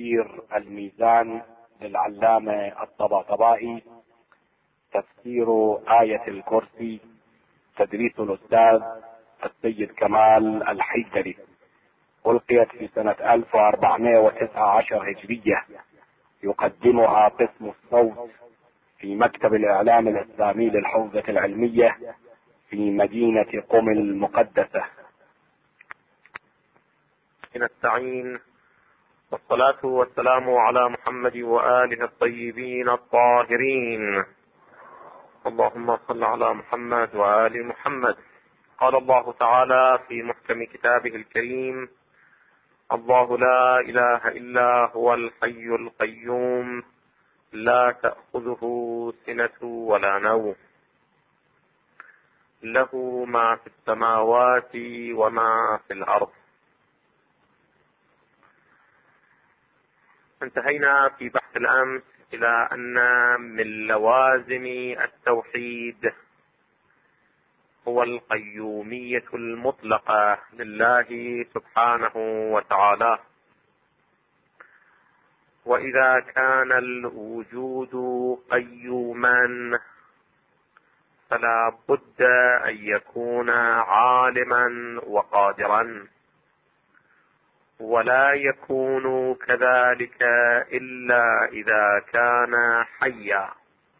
تفسير الميزان للعلامة الطباطبائي، تفسير آية الكرسي، تدريس الأستاذ السيد كمال الحيدري، ألقيت في سنة 1419 هجرية. يقدمها قسم الصوت في مكتب الإعلام الإسلامي للحوزة العلمية في مدينة قم المقدسة. نستعين، والصلاة والسلام على محمد وآله الطيبين الطاهرين. اللهم صل على محمد وآل محمد. قال الله تعالى في محكم كتابه الكريم: الله لا إله إلا هو الحي القيوم لا تأخذه سنة ولا نوم له ما في السماوات وما في الأرض. انتهينا في بحث الأمس إلى أن من لوازم التوحيد هو القيومية المطلقة لله سبحانه وتعالى، وإذا كان الوجود قيوما فلا بد أن يكون عالما وقادرا، ولا يكون كذلك إلا إذا كان حيا.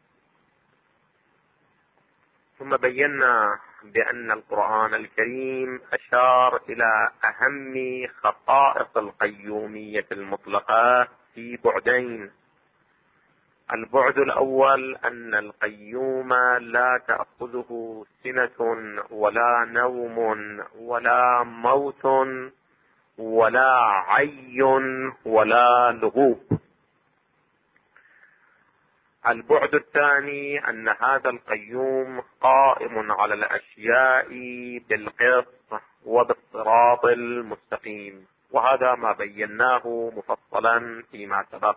ثم بينا بأن القرآن الكريم أشار إلى أهم خصائص القيومية المطلقة في بعدين. البعد الأول أن القيوم لا تأخذه سنة ولا نوم ولا موت ولا عي ولا لغوب. البعد الثاني أن هذا القيوم قائم على الأشياء بالقسط وبالصراط المستقيم، وهذا ما بيناه مفصلا فيما سبق.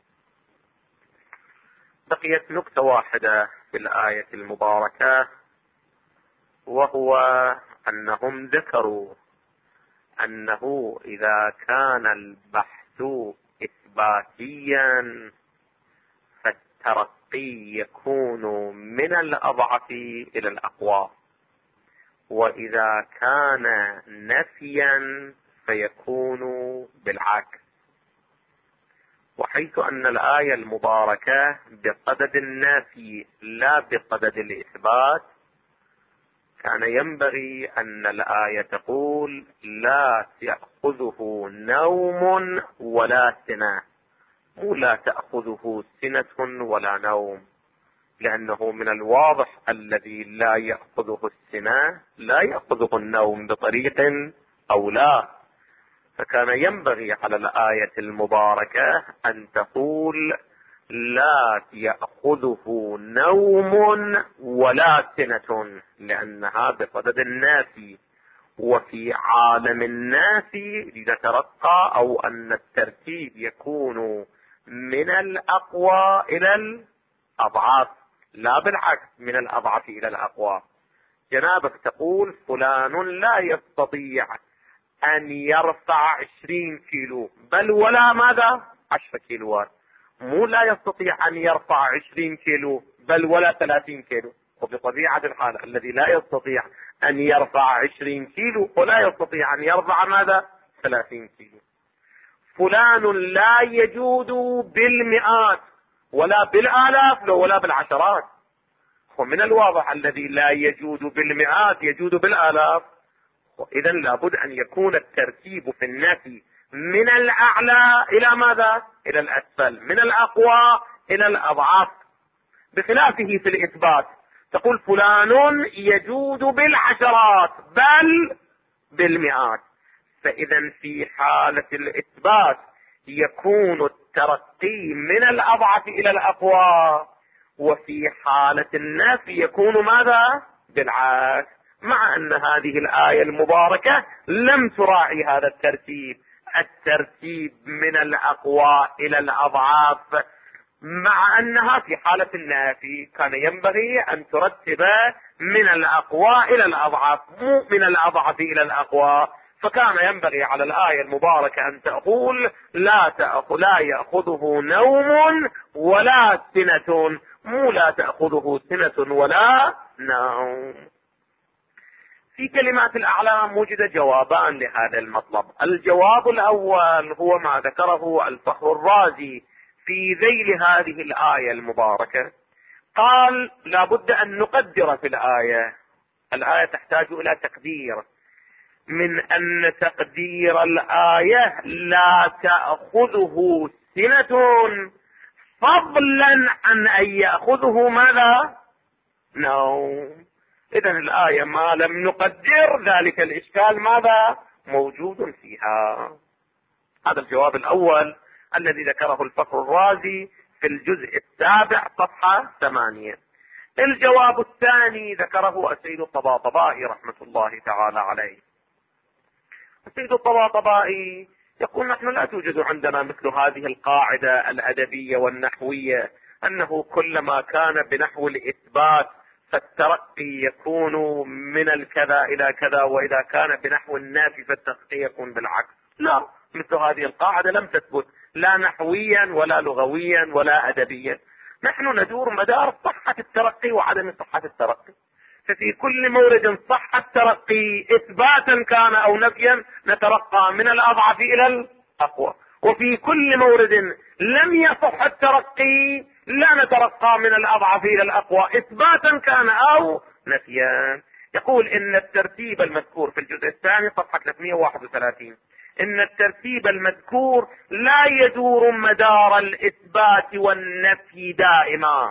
بقيت نكتة واحدة في الآية المباركة، وهو أنهم ذكروا أنه إذا كان البحث إثباتيا فالترقي يكون من الأضعف إلى الأقوى، وإذا كان نفيا فيكون بالعكس. وحيث أن الآية المباركة بقدد النفي لا بقدد الإثبات، كان ينبغي أن الآية تقول لا تأخذه نوم ولا سنة، مو لا تأخذه سنة ولا نوم، لأنه من الواضح الذي لا يأخذه السنة لا يأخذه النوم بطريق أو لا. فكان ينبغي على الآية المباركة أن تقول لا يأخذه نوم ولا سنة، لأنها بصدد النافي، وفي عالم النافي نترقى أو أن الترتيب يكون من الأقوى إلى الأضعاف، لا بالعكس من الأضعف إلى الأقوى. جنابك تقول فلان لا يستطيع أن يرفع 20 كيلو، بل ولا ماذا 10 كيلوات، مو لا يستطيع أن يرفع 20 كيلو بل ولا 30 كيلو. وبطبيعة الحال الذي لا يستطيع أن يرفع 20 كيلو ولا يستطيع أن يرفع ماذا 30 كيلو. فلان لا يجود بالمئات ولا بالآلاف ولا بالعشرات، ومن الواضح الذي لا يجود بالمئات يجود بالآلاف. وإذا لابد أن يكون الترتيب في النفي من الأعلى إلى ماذا؟ إلى الأسفل، من الأقوى إلى الأضعف، بخلافه في الإثبات تقول فلان يجود بالعشرات بل بالمئات. فإذا في حالة الإثبات يكون الترقي من الأضعف إلى الأقوى، وفي حالة النفي يكون ماذا؟ بالعكس، مع أن هذه الآية المباركة لم تراعي هذا الترتيب، الترتيب من الأقوى إلى الأضعاف، مع أنها في حالة النافي كان ينبغي أن ترتب من الأقوى إلى الأضعف، مو من الأضعف إلى الأقوى. فكان ينبغي على الآية المباركة أن تقول لا يأخذه نوم ولا سنة، مو لا تأخذه سنة ولا نوم. في كلمات الأعلام وجد جوابان لهذا المطلب. الجواب الأول هو ما ذكره الفخر الرازي في ذيل هذه الآية المباركة، قال لا بد أن نقدر في الآية تحتاج إلى تقدير، من أن تقدير الآية لا تأخذه سنة فضلا عن أن يأخذه ماذا؟ نوم. إذن الآية ما لم نقدر ذلك الإشكال ماذا؟ موجود فيها. هذا الجواب الأول الذي ذكره الفخر الرازي في الجزء 7 صفحة 8. الجواب الثاني ذكره السيد الطباطبائي رحمة الله تعالى عليه. السيد الطباطبائي يقول نحن لا توجد عندنا مثل هذه القاعدة الأدبية والنحوية أنه كلما كان بنحو الإثبات فالترقي يكون من الكذا إلى كذا، وإذا كان بنحو النافي فالترقي يكون بالعكس. لا، مثل هذه القاعدة لم تثبت لا نحويا ولا لغويا ولا أدبيا. نحن ندور مدار صحة الترقي وعدم صحة الترقي، ففي كل مورد صح الترقي إثباتا كان أو نفيا نترقى من الأضعف إلى الأقوى، وفي كل مورد لم يصح الترقي لا نترقى من الأضعف إلى الأقوى إثباتا كان أو نفيا. يقول إن الترتيب المذكور في الجزء الثاني صفحة 331 إن الترتيب المذكور لا يدور مدار الإثبات والنفي دائما،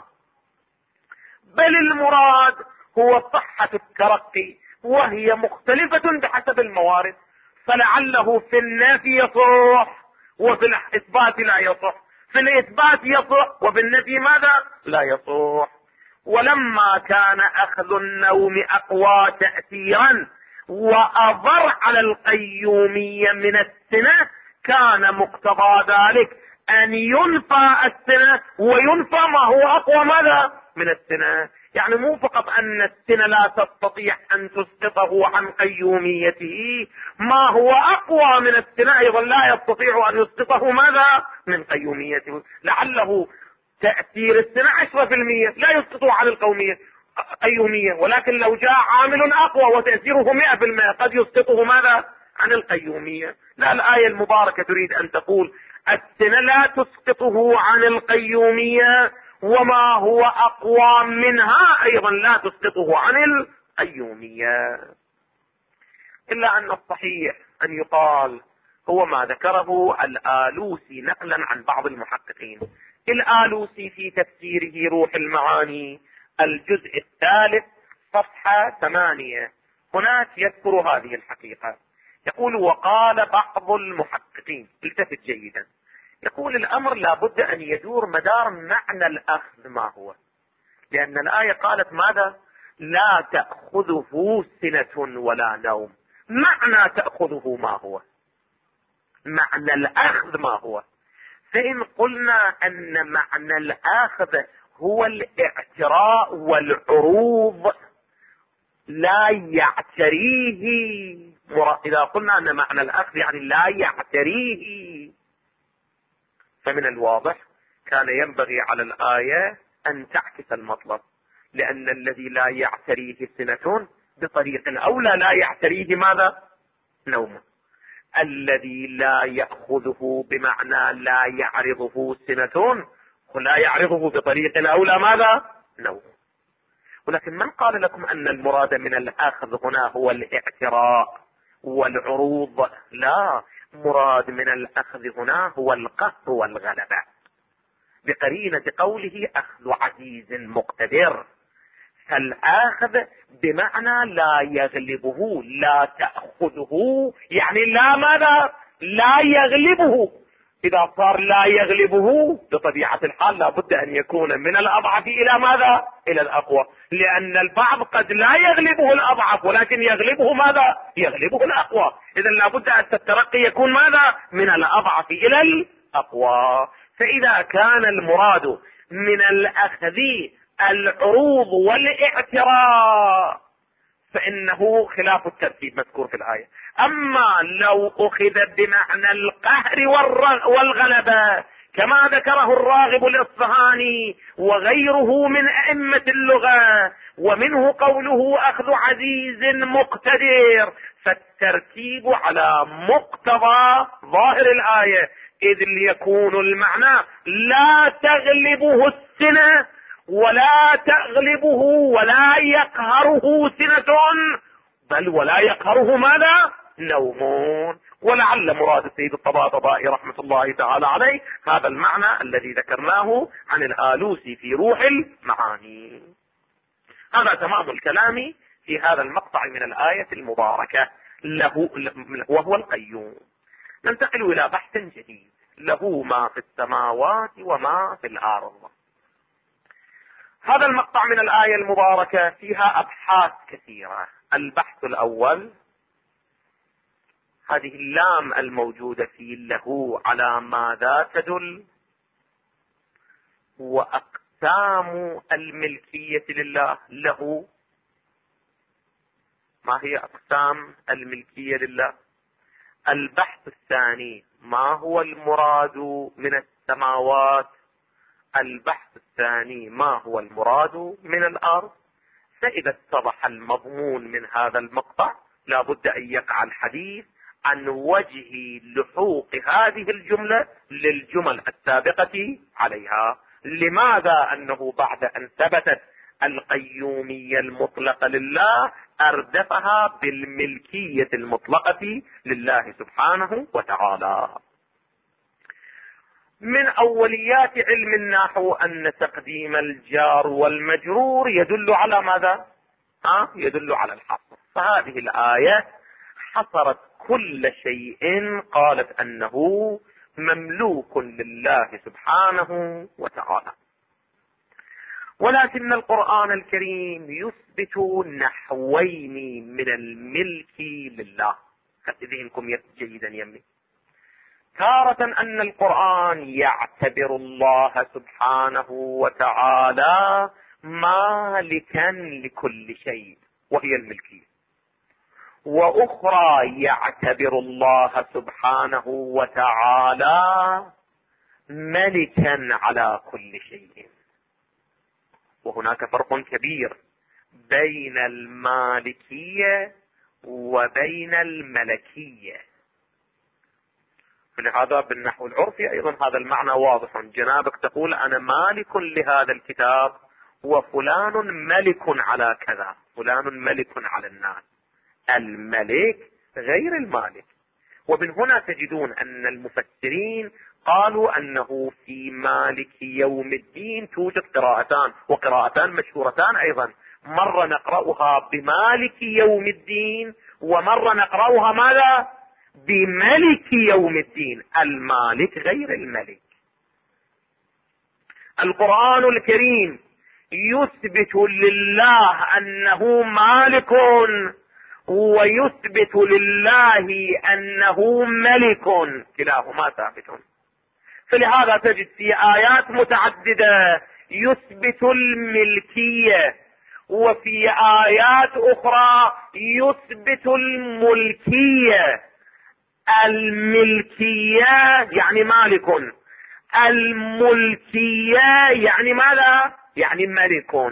بل المراد هو صحة الترقي، وهي مختلفة بحسب الموارد، فلعله في النفي يصح وفي الإثبات لا يصح، في الإثبات يصح وفي النفي ماذا؟ لا يصح. ولما كان أخذ النوم أقوى تأثيرا وأضر على القيومية من السنة، كان مقتضى ذلك أن ينفى السنة وينفى ما هو أقوى ماذا؟ من السنة. يعني مو فقط أن السنة لا تستطيع أن تسقطه عن قيوميته، ما هو أقوى من السنة أيضا لا يستطيع أن يسقطه ماذا؟ من قيوميته. لعله تأثير السنة 10% لا يسقطه عن قيومية، ولكن لو جاء عامل أقوى وتأثيره 100% قد يسقطه ماذا؟ عن القيومية. لا، الآية المباركة تريد أن تقول السنة لا تسقطه عن القيومية، وما هو أقوى منها أيضا لا تسقطه عن القيومية. إلا أن الصحيح أن يقال هو ما ذكره الآلوسي نقلا عن بعض المحققين. الآلوسي في تفسيره روح المعاني الجزء 3 صفحة 8 هناك يذكر هذه الحقيقة. يقول وقال بعض المحققين، التفت جيدا، يقول الأمر لابد أن يدور مدار معنى الأخذ ما هو، لأن الآية قالت ماذا؟ لا تأخذه سنة ولا نوم. معنى تأخذه ما هو؟ معنى الأخذ ما هو؟ فإن قلنا أن معنى الأخذ هو الاعتراء والعروض لا يعتريه، إذا قلنا أن معنى الأخذ يعني لا يعتريه، فمن الواضح كان ينبغي على الآية أن تعكس المطلب، لأن الذي لا يعتريه سنة بطريق أولى لا يعتريه ماذا؟ نوم. الذي لا يأخذه بمعنى لا يعرضه سنة ولا يعرضه بطريق أولى ماذا؟ نوم. ولكن من قال لكم أن المراد من الأخذ هنا هو الاعتراء والعروض؟ لا، مراد من الأخذ هنا هو القهر والغلبة، بقرينة قوله أخذ عزيز مقتدر. فالآخذ بمعنى لا يغلبه، لا تأخذه يعني لا ماذا؟ لا يغلبه. إذا صار لا يغلبه بطبيعة الحال لابد أن يكون من الأضعف إلى ماذا؟ إلى الأقوى، لأن البعض قد لا يغلبه الأضعف ولكن يغلبه ماذا؟ يغلبه الأقوى. إذا لابد أن الترقي يكون ماذا؟ من الأضعف إلى الأقوى. فإذا كان المراد من الأخذ العروض والاعتراء، فإنه خلاف الترتيب مذكور في الآية. أما لو أخذ بمعنى القهر والغلبة كما ذكره الراغب الإصفهاني وغيره من أئمة اللغة، ومنه قوله أخذ عزيز مقتدر، فالترتيب على مقتضى ظاهر الآية، إذ ليكون المعنى لا تغلبه السنة ولا تغلبه ولا يقهره سنة، بل ولا يقهره ماذا؟ نوم. ولعل مراد السيد الطباطبائي رحمة الله تعالى عليه هذا المعنى الذي ذكرناه عن الآلوسي في روح المعاني. هذا تمام الكلام في هذا المقطع من الآية المباركة له وهو القيوم. ننتقل إلى بحث جديد، له ما في السماوات وما في الأرض. هذا المقطع من الآية المباركة فيها أبحاث كثيرة. البحث الأول، هذه اللام الموجودة في له على ماذا تدل؟ وأقسام الملكية لله. له، ما هي أقسام الملكية لله؟ البحث الثاني، ما هو المراد من السماوات؟ البحث الثاني، ما هو المراد من الأرض؟ فإذا اتضح المضمون من هذا المقطع لا بد أن يقع الحديث عن وجه لحوق هذه الجملة للجمل السابقة عليها. لماذا أنه بعد أن ثبتت القيومية المطلقة لله أردفها بالملكية المطلقة لله سبحانه وتعالى؟ من أوليات علم النحو أن تقديم الجار والمجرور يدل على ماذا؟ يدل على الحصر. فهذه الآية حصرت كل شيء قالت أنه مملوك لله سبحانه وتعالى. ولكن القرآن الكريم يثبت نحوين من الملك لله. خذينكم جيدا يمي. تارة أن القرآن يعتبر الله سبحانه وتعالى مالكا لكل شيء وهي الملكية، وأخرى يعتبر الله سبحانه وتعالى ملكا على كل شيء. وهناك فرق كبير بين المالكية وبين الملكية. فلهذا بالنحو العرفي أيضا هذا المعنى واضح. جنابك تقول أنا مالك لهذا الكتاب وفلان ملك على كذا، فلان ملك على الناس. الملك غير المالك. ومن هنا تجدون أن المفسرين قالوا أنه في مالك يوم الدين توجد قراءتان، وقراءتان مشهورتان أيضا. مرة نقرأها بمالك يوم الدين، ومرة نقرأها ماذا؟ بملك يوم الدين. المالك غير الملك. القرآن الكريم يثبت لله أنه مالك ويثبت لله أنه ملك، كلاهما ثابت. فلهذا تجد في آيات متعددة يثبت الملكية، وفي آيات أخرى يثبت الملكية. الملكية يعني مالك، الملكية يعني ماذا؟ يعني ملك.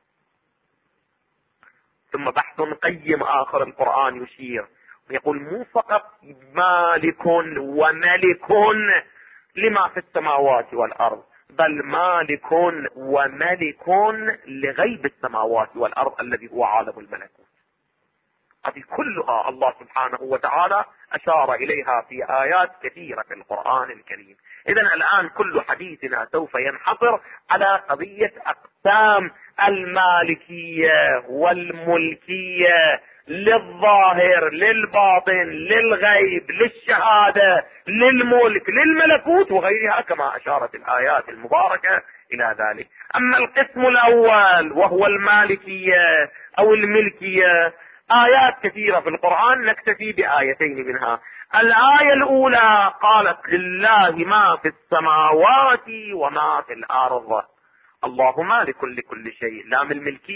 ثم بحث قيم آخر القرآن يشير ويقول مو فقط مالك وملك لما في السماوات والأرض، بل مالك وملك لغيب السماوات والأرض الذي هو عالم الملكوت. هذه كلها الله سبحانه وتعالى أشار إليها في آيات كثيرة في القرآن الكريم. إذن الآن كل حديثنا سوف ينحصر على قضية أقسام المالكية والملكية للظاهر للباطن للغيب للشهادة للملك للملكوت وغيرها كما أشارت الآيات المباركة إلى ذلك. أما القسم الأول وهو المالكية أو الملكية، آيات كثيرة في القرآن، نكتفي بآيتين منها. الآية الأولى قالت لله ما في السماوات وما في الأرض. الله مالك لكل شيء، لام الملكية.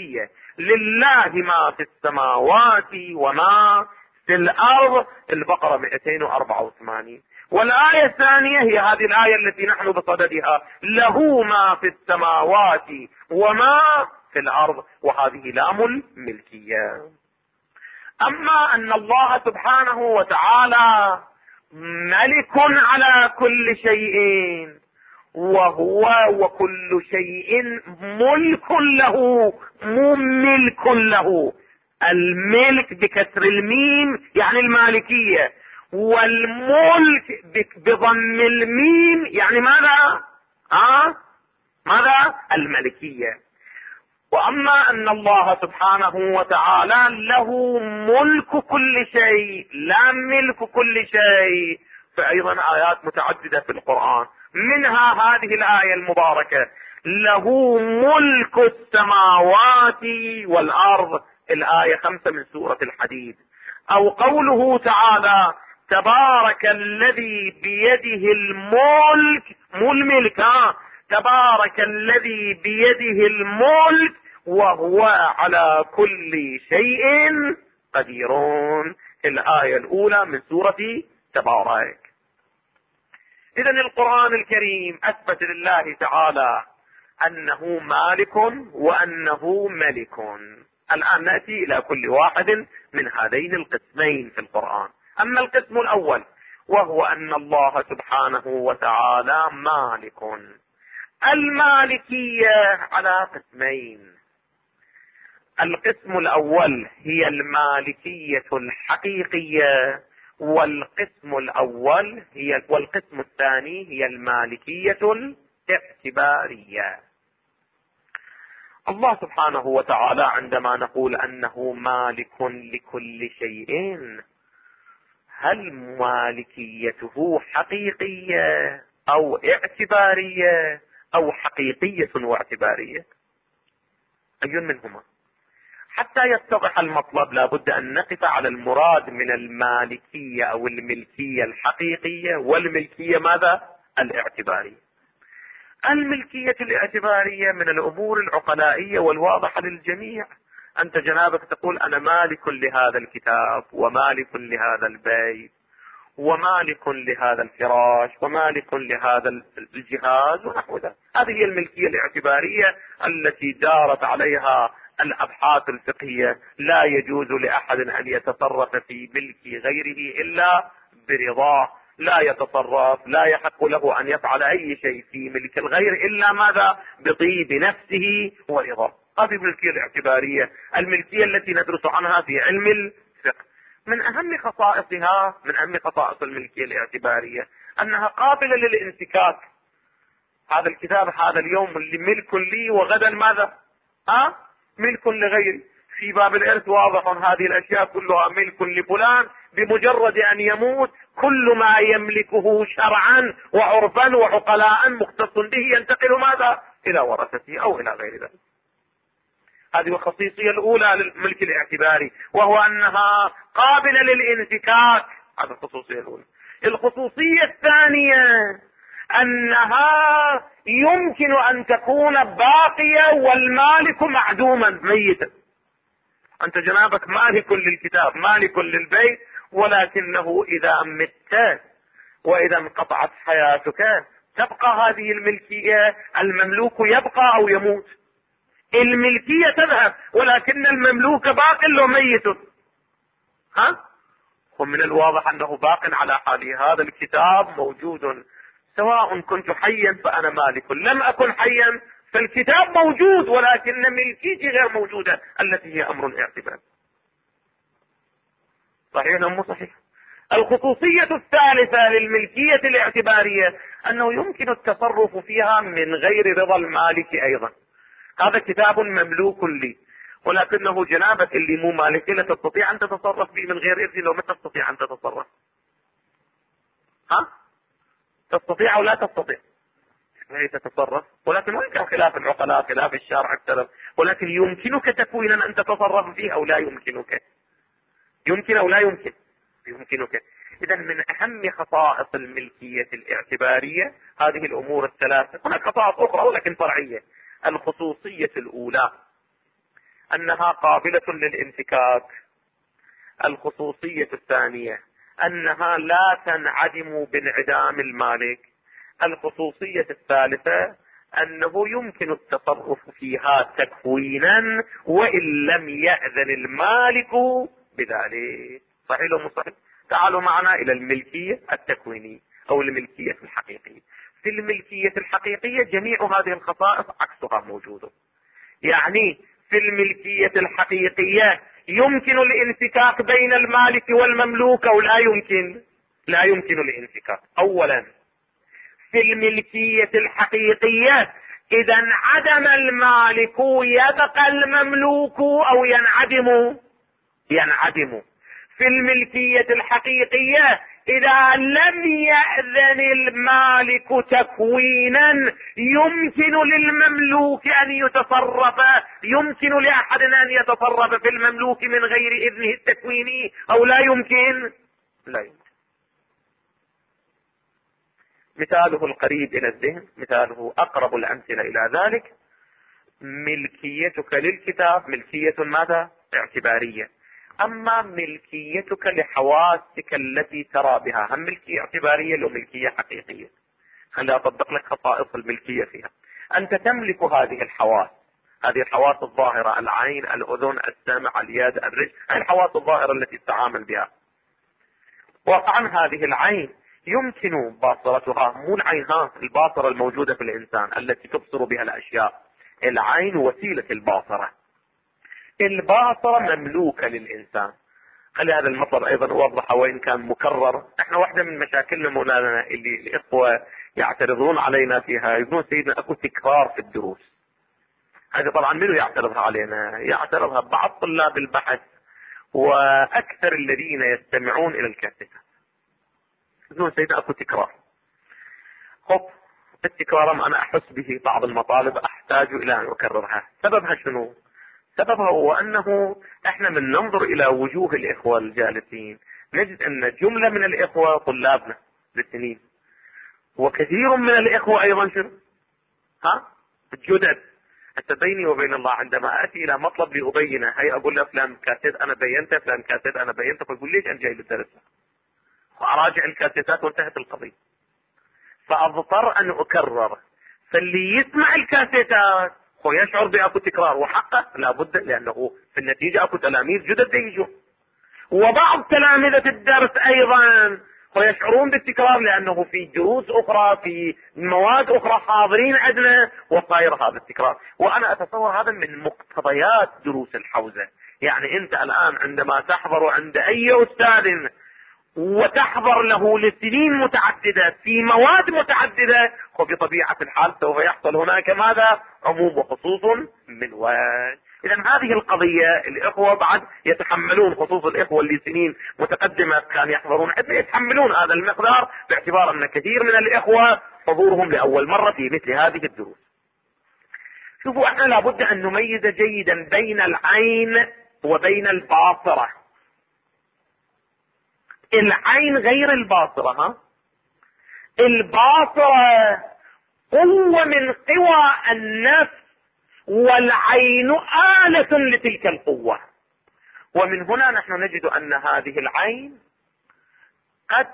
لله ما في السماوات وما في الأرض، البقرة 284. والآية الثانية هي هذه الآية التي نحن بصددها، له ما في السماوات وما في الأرض، وهذه لام الملكية. أما أن الله سبحانه وتعالى ملك على كل شيء، وهو وكل شيء ملك له، مو ملك له. الملك بكسر الميم يعني المالكية، والملك بضم الميم يعني ماذا؟ ماذا؟ الملكية. واما ان الله سبحانه وتعالى له ملك كل شيء لا ملك كل شيء، فايضا ايات متعددة في القرآن، منها هذه الآية المباركة، له ملك السماوات والأرض، الآية 5 من سورة الحديد. او قوله تعالى تبارك الذي بيده الملك، مو الملك، تبارك الذي بيده الملك وهو على كل شيء قدير، الآية الأولى من سورة تبارك. إذن القرآن الكريم أثبت لله تعالى أنه مالك وأنه ملك. الآن نأتي إلى كل واحد من هذين القسمين في القرآن. أما القسم الأول وهو أن الله سبحانه وتعالى مالك. المالكية على قسمين، القسم الأول هي المالكية الحقيقية، والقسم الثاني هي المالكية الاعتبارية. الله سبحانه وتعالى عندما نقول أنه مالك لكل شيء، هل مالكيته حقيقية أو اعتبارية أو حقيقية واعتبارية؟ أي منهما؟ حتى يتضح المطلب لابد أن نقف على المراد من المالكية أو الملكية الحقيقية والملكية ماذا؟ الاعتبارية. الملكية الاعتبارية من الأمور العقلائية والواضحة للجميع. أنت جنابك تقول أنا مالك لهذا الكتاب، ومالك لهذا البيت، ومالك لهذا الفراش، ومالك لهذا الجهاز ونحو ذلك. هذه هي الملكية الاعتبارية التي دارت عليها الأبحاث الفقهية. لا يجوز لأحد أن يتصرف في ملك غيره إلا برضاه، لا يتصرف، لا يحق له أن يفعل أي شيء في ملك الغير إلا ماذا؟ بطيب نفسه ورضاه. هذه الملكية الاعتبارية، الملكية التي ندرس عنها في علم الفقه. من أهم خصائص الملكية الاعتبارية أنها قابلة للانفكاك. هذا الكتاب هذا اليوم اللي ملك لي، وغدا ماذا؟ ملك لغيري. في باب الإرث واضح، هذه الأشياء كلها ملك لفلان، بمجرد أن يموت كل ما يملكه شرعا وعرفا وعقلاء مختص به ينتقل ماذا؟ إلى ورثته أو إلى غير ذلك. هذه الخصيصية الأولى للملك الاعتباري، وهو أنها قابلة للانفكاك. هذه الخصوصية الأولى. الخصوصية الثانية أنها يمكن أن تكون باقية والمالك معدوما ميتا. أنت جنابك مالك للكتاب، مالك للبيت، ولكنه إذا مت وإذا انقطعت حياتك تبقى هذه الملكية، المملوك يبقى أو يموت. الملكية تذهب ولكن المملوك باق لو ميت. ومن الواضح أنه باق على حاله. هذا الكتاب موجود، سواء كنت حيا فأنا مالك، لم أكن حيا فالكتاب موجود، ولكن ملكيتي غير موجودة التي هي أمر اعتباري. صحيح أم مو صحيح؟ الخصوصية الثالثة للملكية الاعتبارية أنه يمكن التصرف فيها من غير رضا المالك أيضا. هذا كتاب مملوك لي، ولكنه جنابك اللي مو مالك لا تستطيع أن تتصرف به من غير إذن. لو ما تستطيع أن تتصرف، تستطيع أو لا تستطيع؟ هي تتصرف، ولكن وإن كان خلاف العقلاء خلاف الشارع اختلف، ولكن يمكنك تكوينا أن تتصرف فيه أو لا يمكنك؟ يمكن أو لا يمكن؟ يمكنك. إذا من أهم خصائص الملكية الاعتبارية هذه الأمور الثلاثة. هناك خصائص أخرى ولكن فرعية. الخصوصية الأولى أنها قابلة للانفكاك. الخصوصية الثانية أنها لا تنعدم بانعدام المالك. الخصوصية الثالثة أنه يمكن التصرف فيها تكوينا وإن لم يأذن المالك بذلك. صحيح ولا مو صحيح؟ تعالوا معنا إلى الملكية التكوينية أو الملكية الحقيقية. في الملكية الحقيقية جميع هذه الخصائص عكسها موجودة. يعني في الملكية الحقيقية يمكن الانفكاك بين المالك والمملوك أو لا يمكن؟ لا يمكن الانفكاك. أولا في الملكية الحقيقية إذا انعدم المالك يبقى المملوك أو ينعدم؟ ينعدم. في الملكية الحقيقية إذا لم يأذن المالك تكوينا يمكن للمملوك أن يتصرف، يمكن لأحد أن يتصرف في المملوك من غير إذنه التكويني أو لا يمكن؟ لا يمكن. مثاله القريب إلى الذهن، مثاله أقرب الأمثلة إلى ذلك، ملكيتك للكتاب ملكية ماذا؟ اعتبارية. أما ملكيتك لحواسك التي ترى بها هم ملكية اعتبارية لو ملكية حقيقية؟ خليني أطبق لك خصائص الملكية فيها. أنت تملك هذه الحواس، هذه الحواس الظاهرة، العين، الأذن، السمع، اليد، الرجل، الحواس الظاهرة التي تتعامل بها. واقعا هذه العين يمكن باصرتها، مو العين الباصرة الموجودة في الإنسان التي تبصر بها الأشياء، العين وسيلة الباصرة. الباصرة مملوكة للإنسان. خلي هذا المطلب أيضا أوضحه وإن كان مكرر. احنا واحدة من مشاكلنا مولانا اللي الإخوة يعترضون علينا فيها، يقولون سيدنا أكو تكرار في الدروس. هذا طبعا منو يعترضها علينا؟ يعترضها بعض طلاب البحث وأكثر الذين يستمعون إلى الكاسيتات. يقولون سيدنا أكو تكرار. خب التكرار أنا أحس به بعض المطالب أحتاج إلى أن أكررها. سببها شنو؟ سببها هو أنه احنا من ننظر إلى وجوه الإخوة الجالسين نجد أن جملة من الإخوة طلابنا للسنين، وكثير من الإخوة أيضا شنو؟ الجدد. حتى بيني وبين الله عندما أتي إلى مطلب لأبينه، هي أقول له فلان كاسيت أنا بينته، فلان كاسيت أنا بينته، فيقول ليش أنا جاي للدرس؟ وأراجع الكاسيتات وانتهت القضية. فأضطر أن أكرر. فاللي يسمع الكاسيتات هو يشعر بأكو تكرار، وحقه لابد، لأنه في النتيجة أكو تلاميذ جدد يجوا، وبعض تلامذة الدرس أيضا هو يشعرون بالتكرار لأنه في دروس أخرى في مواد أخرى حاضرين عندنا وصاير هذا التكرار. وأنا أتصور هذا من مقتضيات دروس الحوزة. يعني أنت الآن عندما تحضر عند أي أستاذ وتحضر له لسنين متعددة في مواد متعددة، وبطبيعة الحال سوف يحصل هناك ماذا؟ عموم وخصوص من وجه. إذا هذه القضية الإخوة بعد يتحملون، خصوص الإخوة اللي سنين متقدمة كان يحضرون عندنا، يتحملون هذا المقدار باعتبار أن كثير من الإخوة حضورهم لأول مرة في مثل هذه الدروس. شوفوا احنا لابد أن نميز جيدا بين العين وبين الباصرة. العين غير الباصرة. الباصرة قوة من قوى النفس، والعين آلة لتلك القوة. ومن هنا نحن نجد أن هذه العين قد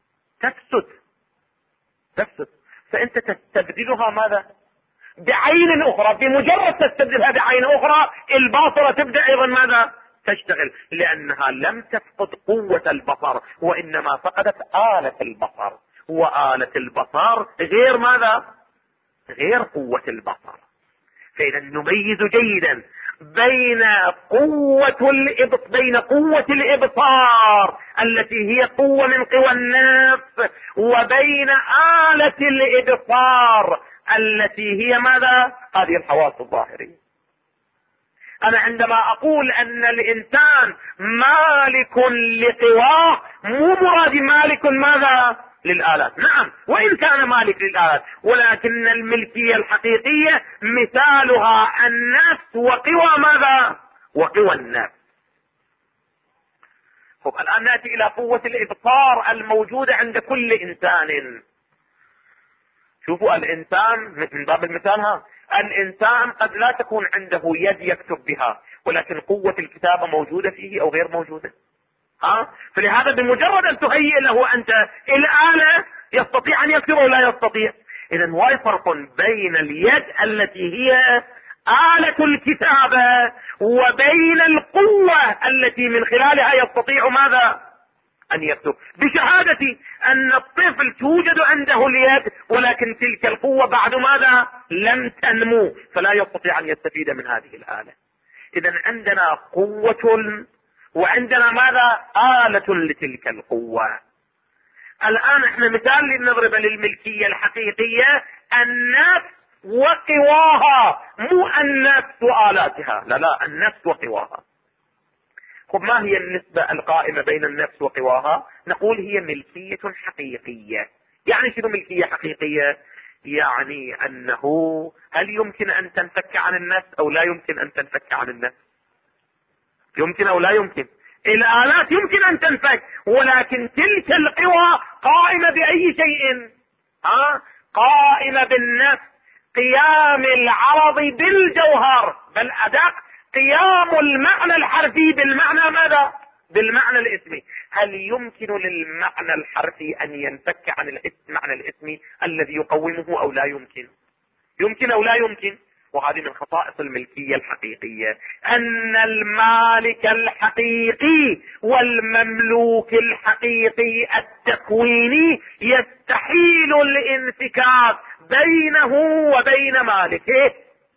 تفسد، فأنت تستبدلها ماذا؟ بعين أخرى. بمجرد تستبدلها بعين أخرى الباصرة تبدأ أيضا ماذا؟ تشتغل، لأنها لم تفقد قوة البصر وإنما فقدت آلة البصر، وآلة البصر غير ماذا؟ غير قوة البصر. فإذا نميز جيدا بين قوة الإبصار التي هي قوة من قوى النفس، وبين آلة الإبصار التي هي ماذا؟ هذه الحواس الظاهرية. أنا عندما أقول أن الإنسان مالك لقواه، مو مرادي مالك ماذا؟ للآلات. نعم، وإن كان مالك للآلات، ولكن الملكية الحقيقية مثالها النفس وقوى ماذا؟ وقوى النفس. الآن نأتي إلى قوة الإبصار الموجودة عند كل إنسان. شوفوا الإنسان من باب المثال، الإنسان قد لا تكون عنده يد يكتب بها، ولكن قوة الكتابة موجودة فيه او غير موجودة. فلهذا بمجرد ان تهيئ له انت الآلة يستطيع ان يكتب او لا يستطيع. اذا هو فرق بين اليد التي هي آلة الكتابة وبين القوة التي من خلالها يستطيع ماذا؟ ان يكتب. بشهادة ان الطفل توجد عنده اليد ولكن تلك القوة بعد ماذا؟ لم تنمو، فلا يستطيع ان يستفيد من هذه الآلة. اذا عندنا قوة وعندنا ماذا؟ آلة لتلك القوة. الآن احنا مثال لنضرب للملكية الحقيقية النفس وقواها، مو النفس وآلاتها، لا النفس وقواها. طب ما هي النسبة القائمة بين النفس وقواها؟ نقول هي ملكية حقيقية. يعني شنو ملكية حقيقية؟ يعني انه هل يمكن ان تنفك عن النفس او لا يمكن ان تنفك عن النفس؟ يمكن او لا يمكن؟ الآلات يمكن ان تنفك، ولكن تلك القوى قائمة بأي شيء؟ قائمة بالنفس، قيام العرض بالجوهر، بل أدق قيام المعنى الحرفي بالمعنى ماذا؟ بالمعنى الاسمي. هل يمكن للمعنى الحرفي ان ينفك عن المعنى الاسمي الذي يقومه او لا يمكن؟ يمكن او لا يمكن؟ وهذه من خصائص الملكية الحقيقية، ان المالك الحقيقي والمملوك الحقيقي التكويني يستحيل الانفكاك بينه وبين مالكه.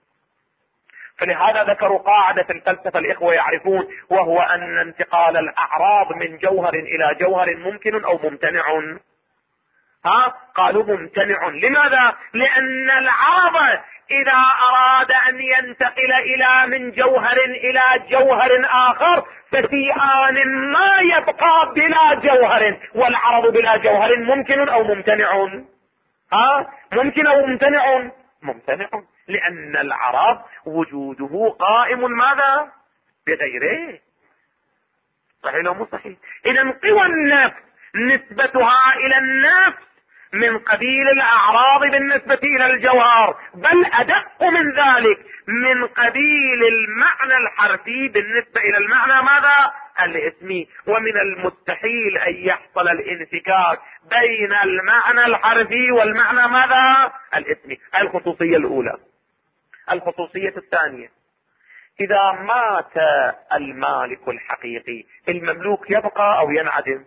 فلهذا ذكروا قاعدة في الفلسفة الإخوة يعرفون، وهو أن انتقال الأعراض من جوهر إلى جوهر ممكن أو ممتنع. قالوا ممتنع. لماذا؟ لأن العرض إذا أراد أن ينتقل من جوهر إلى جوهر آخر ففي آن ما يبقى بلا جوهر، والعرض بلا جوهر ممكن أو ممتنع؟ ممكن أو ممتنع؟ ممتنع، لأن العرض وجوده قائم ماذا؟ بغيره. صحيح لو مو صحيح؟ إذا قوى النفس نسبتها إلى النفس من قبيل الأعراض بالنسبة إلى الجوهر، بل أدق من ذلك من قبيل المعنى الحرفي بالنسبة إلى المعنى ماذا؟ الاسمي. ومن المستحيل أن يحصل الانفكاك بين المعنى الحرفي والمعنى ماذا؟ الاسمي. الخصوصية الأولى. الخصوصية الثانية، إذا مات المالك الحقيقي المملوك يبقى أو ينعدم؟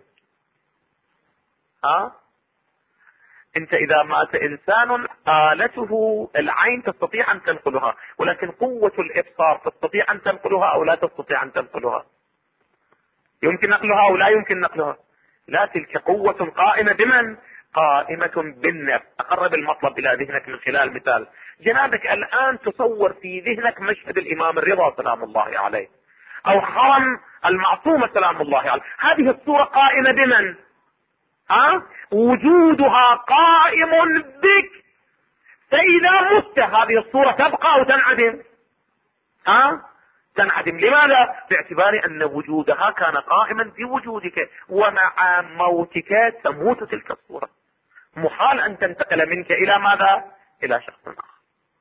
انت اذا مات انسان آلته العين تستطيع ان تنقلها، ولكن قوة الابصار تستطيع ان تنقلها او لا تستطيع ان تنقلها؟ يمكن نقلها او لا يمكن نقلها؟ لا، تلك قوة قائمة بمن؟ قائمة بالنفس. اقرب المطلب الى ذهنك من خلال مثال. جنابك الان تصور في ذهنك مشهد الامام الرضا سلام الله عليه او حرم المعصومة سلام الله عليه. هذه الصورة قائمة بمن؟ وجودها قائم بك. فإذا مت هذه الصورة تبقى أو تنعدم؟ تنعدم. لماذا؟ باعتبار أن وجودها كان قائما بوجودك، ومع موتك تموت تلك الصورة. محال أن تنتقل منك إلى ماذا؟ إلى شخص آخر.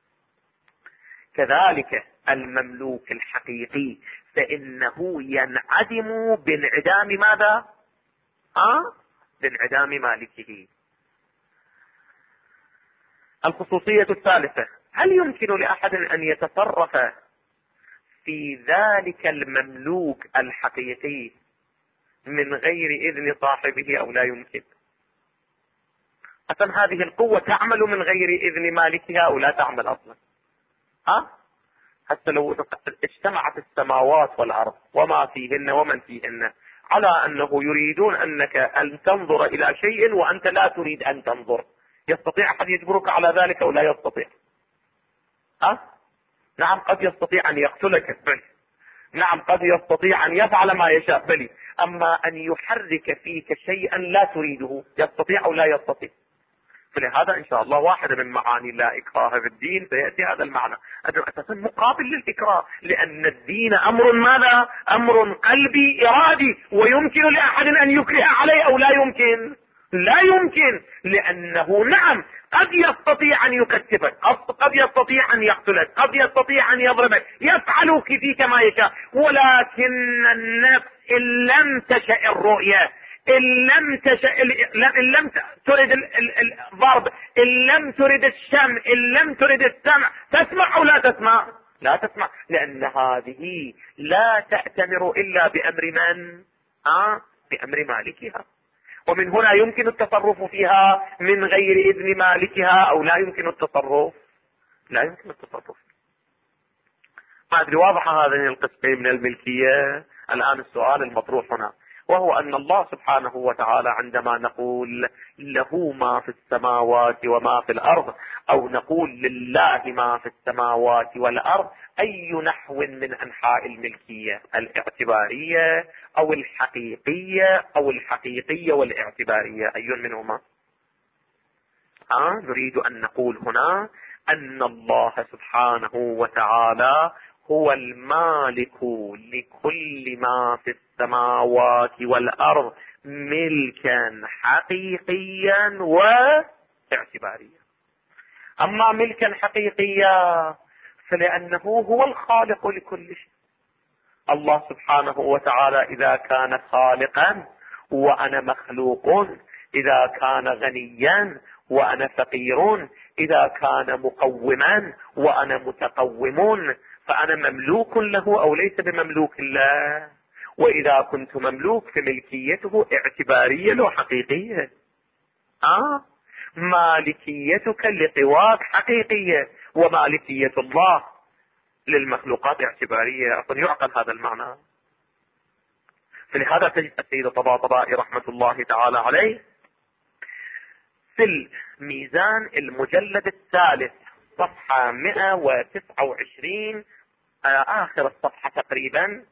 كذلك المملوك الحقيقي فإنه ينعدم بانعدام ماذا؟ بانعدام مالكه. الخصوصية الثالثة، هل يمكن لأحد أن يتصرف في ذلك المملوك الحقيقي من غير إذن صاحبه أو لا يمكن؟ أصلا هذه القوة تعمل من غير إذن مالكها أو لا تعمل أصلا؟ حتى لو اجتمعت السماوات والأرض وما فيهن ومن فيهن على أنه يريدون أنك أن تنظر إلى شيء وأنت لا تريد أن تنظر، يستطيع أحد يجبرك على ذلك أو لا يستطيع؟ نعم، قد يستطيع أن يقتلك بل، نعم قد يستطيع أن يفعل ما يشاء بل، أما أن يحرك فيك شيئا لا تريده يستطيع أو لا يستطيع؟ فلهذا إن شاء الله واحدة من معاني لا إكراه في الدين سيأتي هذا المعنى، أنه أساسا مقابل للإكراه، لأن الدين أمر ماذا؟ أمر قلبي إرادي، ويمكن لأحد أن يكره عليه أو لا يمكن؟ لا يمكن، لأنه نعم قد يستطيع أن يكتفك، قد يستطيع أن يقتلك، قد يستطيع أن يضربك، يفعل فيك ما يشاء، ولكن النفس إن لم تشأ الرؤية، إن لم ترد الضرب، إن لم ترد الشم، إن لم ترد السمع، تسمع أو لا تسمع؟ لا تسمع، لأن هذه لا تأتمر إلا بأمر من؟ بأمر مالكها. ومن هنا يمكن التصرف فيها من غير إذن مالكها أو لا يمكن التصرف؟ لا يمكن التصرف. ما أدري واضحة هذين القسمين من الملكية. الآن السؤال المطروح هنا وهو أن الله سبحانه وتعالى عندما نقول له ما في السماوات وما في الأرض، أو نقول لله ما في السماوات والأرض، أي نحو من أنحاء الملكية؟ الاعتبارية أو الحقيقية أو الحقيقية والاعتبارية؟ أي منهما؟ نريد أن نقول هنا أن الله سبحانه وتعالى هو المالك لكل ما في السماوات والأرض ملكا حقيقيا واعتباريا. أما ملكا حقيقيا فلأنه هو الخالق لكل شيء. الله سبحانه وتعالى إذا كان خالقا وأنا مخلوق، إذا كان غنيا وأنا فقير، إذا كان مقوما وأنا متقوم، فأنا مملوك له أو ليس بمملوك له؟ وإذا كنت مملوك فملكيته اعتبارية لو حقيقية. مالكيتك لقواك حقيقية، ومالكية الله للمخلوقات اعتبارية. أظن يعقل هذا المعنى. فلهذا تجد السيد الطباطبائي رحمة الله تعالى عليه في الميزان المجلد الثالث صفحة 129 آخر الصفحة تقريبا،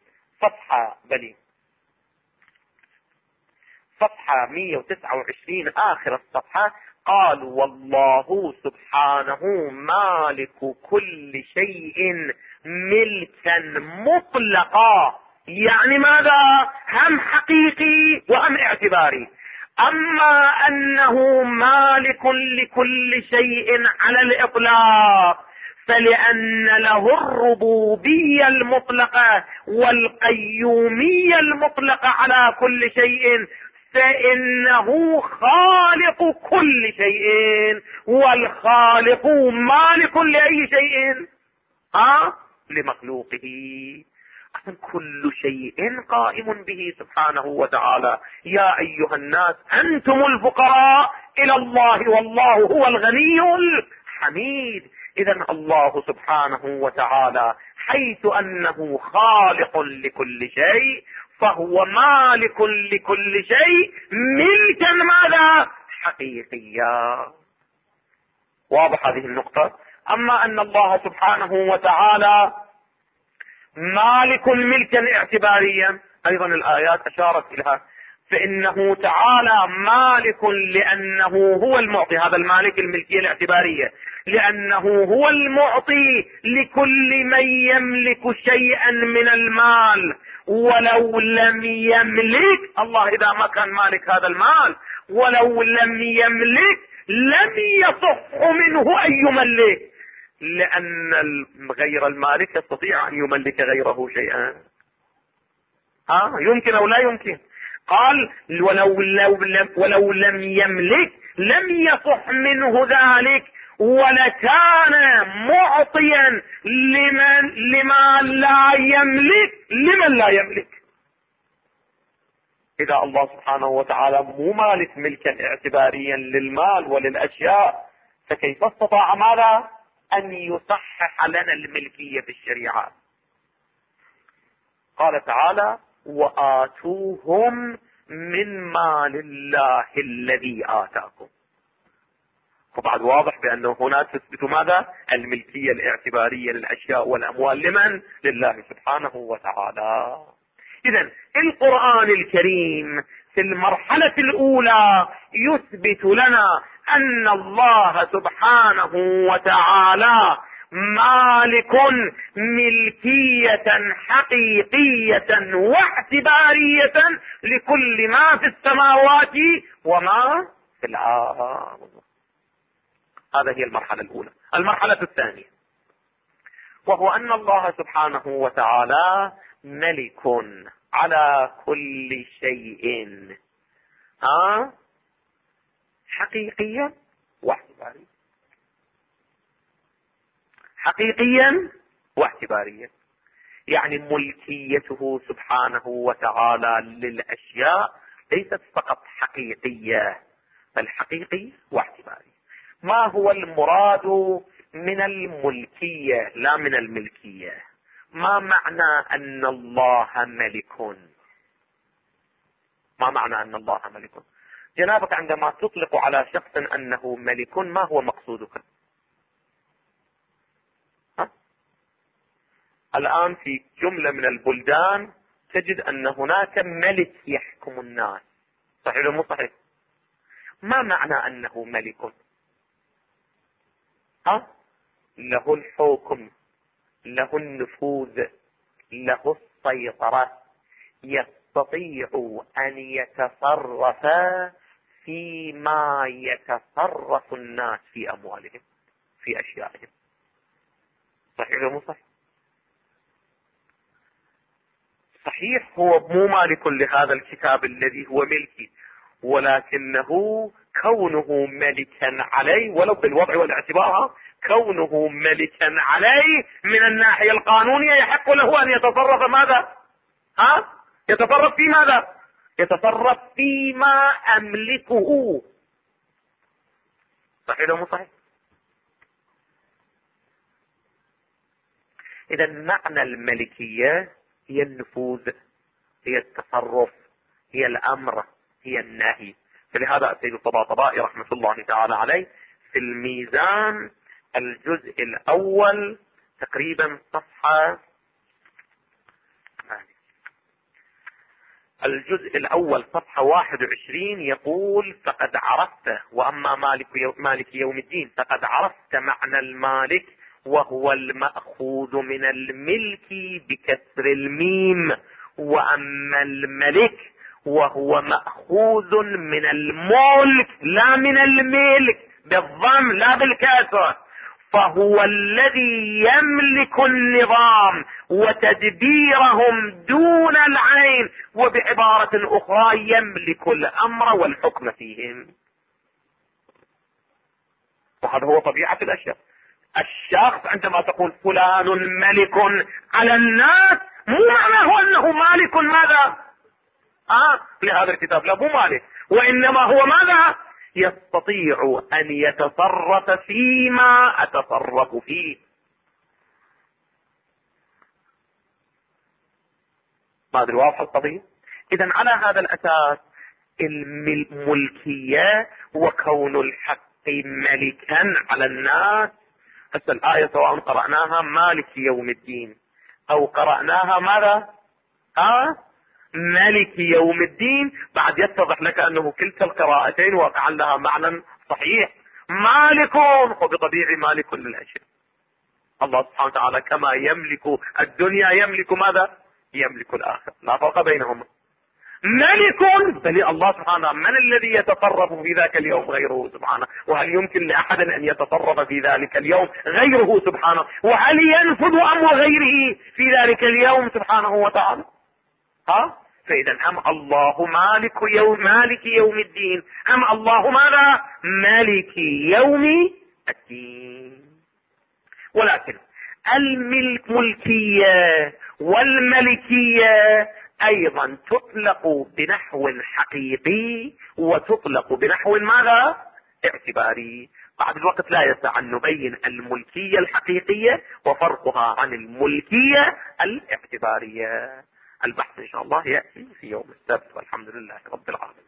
صفحة 129 آخر الصفحة، قال: والله سبحانه مالك كل شيء ملكا مطلقا. يعني ماذا؟ هم حقيقي وهم اعتباري. أما أنه مالك لكل شيء على الإطلاق فلأن له الربوبية المطلقة والقيومية المطلقة على كل شيء، فإنه خالق كل شيء، والخالق مالك لأي شيء؟ لمخلوقه. كل شيء قائم به سبحانه وتعالى. يا أيها الناس أنتم الفقراء إلى الله والله هو الغني الحميد. إذن الله سبحانه وتعالى حيث أنه خالق لكل شيء فهو مالك لكل شيء ملكا ماذا؟ حقيقيا. واضح هذه النقطة. أما أن الله سبحانه وتعالى مالك ملكا اعتباريا، أيضا الآيات أشارت إليها، فإنه تعالى مالك لأنه هو المعطي. هذا المالك الملكية الاعتبارية، لأنه هو المعطي لكل من يملك شيئا من المال، ولو لم يملك الله، إذا ما كان مالك هذا المال ولو لم يملك لم يصح منه أن يملك، لأن غير المالك يستطيع أن يملك غيره شيئا. يمكن أو لا يمكن؟ قال: ولو لم يملك لم يصح منه ذلك، ولكان معطيا لما لا يملك لمن لا يملك. إذا الله سبحانه وتعالى مو مالك ملكا اعتباريا للمال وللأشياء، فكيف استطاع ماذا؟ أن يصحح لنا الملكية في الشريعة. قال تعالى: وآتوهم من مال الله الذي آتاكم. وبعد واضح بأنه هنا تثبت ماذا؟ الملكية الاعتبارية للأشياء والأموال لمن؟ لله سبحانه وتعالى. إذن القرآن الكريم في المرحلة الأولى يثبت لنا أن الله سبحانه وتعالى مالك ملكية حقيقية واعتبارية لكل ما في السماوات وما في الأرض. هذه هي المرحلة الأولى. المرحلة الثانية وهو أن الله سبحانه وتعالى ملك على كل شيء حقيقيا واعتباريا. حقيقيا واعتباريا، يعني ملكيته سبحانه وتعالى للأشياء ليست فقط حقيقية بل حقيقي واعتباري. ما هو المراد من الملكية لا من الملكية؟ ما معنى أن الله ملك؟ ما معنى أن الله ملك؟ جنابك عندما تطلق على شخص أنه ملك ما هو مقصودك؟ الآن في جملة من البلدان تجد أن هناك ملك يحكم الناس، صحيح ولا مو صحيح؟ ما معنى أنه ملك؟ له الحكم، له النفوذ، له السيطرة، يستطيع أن يتصرف فيما يتصرف الناس في أموالهم في أشيائهم، صحيح ولا مو صحيح؟ صحيح هو مو مالك لهذا الكتاب الذي هو ملكي، ولكنه كونه ملكا عليه ولو بالوضع والاعتبار، كونه ملكا عليه من الناحية القانونية يحق له أن يتصرف ماذا؟ يتصرف في ماذا؟ يتصرف فيما أملكه، صحيح ولا مو صحيح؟ إذا معنى الملكية هي النفوذ، هي التصرف، هي الأمر، هي النهي. فلهذا السيد الطباطبائي رحمة الله تعالى عليه في الميزان الجزء الأول تقريبا صفحة، الجزء الأول صفحة 21 يقول: فقد عرفت، وأما مالك يوم الدين فقد عرفت معنى المالك وهو المأخوذ من الملك بكسر الميم، وأما الملك وهو مأخوذ من الملك لا من الملك بالضم لا بالكسر، فهو الذي يملك النظام وتدبيرهم دون العين، وبعبارة أخرى يملك الأمر والحكم فيهم. وهذا هو طبيعة الأشياء. الشخص عندما تقول فلان ملك على الناس مو معناه أنه مالك ماذا؟ لهذا الكتاب لا، مو مالك، وإنما هو ماذا؟ يستطيع أن يتصرف فيما أتصرف فيه. ما أدري واضح القضية؟ إذن على هذا الأساس الملكية وكون الحق ملكا على الناس. هسه الآية سواء قرأناها مالك يوم الدين أو قرأناها ماذا؟ مالك يوم الدين، بعد يتضح لك أنه كلتا القراءتين وقع لها معنى صحيح. مالك وبطبيعي مالك للأشياء. الله سبحانه وتعالى كما يملك الدنيا يملك ماذا؟ يملك الآخر، لا فرق بينهما. ملك بل الله سبحانه، من الذي يتصرف في ذاك اليوم غيره سبحانه؟ وهل يمكن لأحد أن يتصرف في ذلك اليوم غيره سبحانه؟ وهل ينفذ أمر غيره في ذلك اليوم سبحانه وتعالى؟ فإذا أم الله مالك يوم الدين، أم الله ماذا؟ مالك يوم الدين. ولكن الملكية والملكية أيضا تطلق بنحو حقيقي وتطلق بنحو ماذا؟ اعتباري. بعد الوقت لا يسع أن نبين الملكية الحقيقية وفرقها عن الملكية الاعتبارية. البحث إن شاء الله يأتي في يوم السبت، والحمد لله رب العالمين.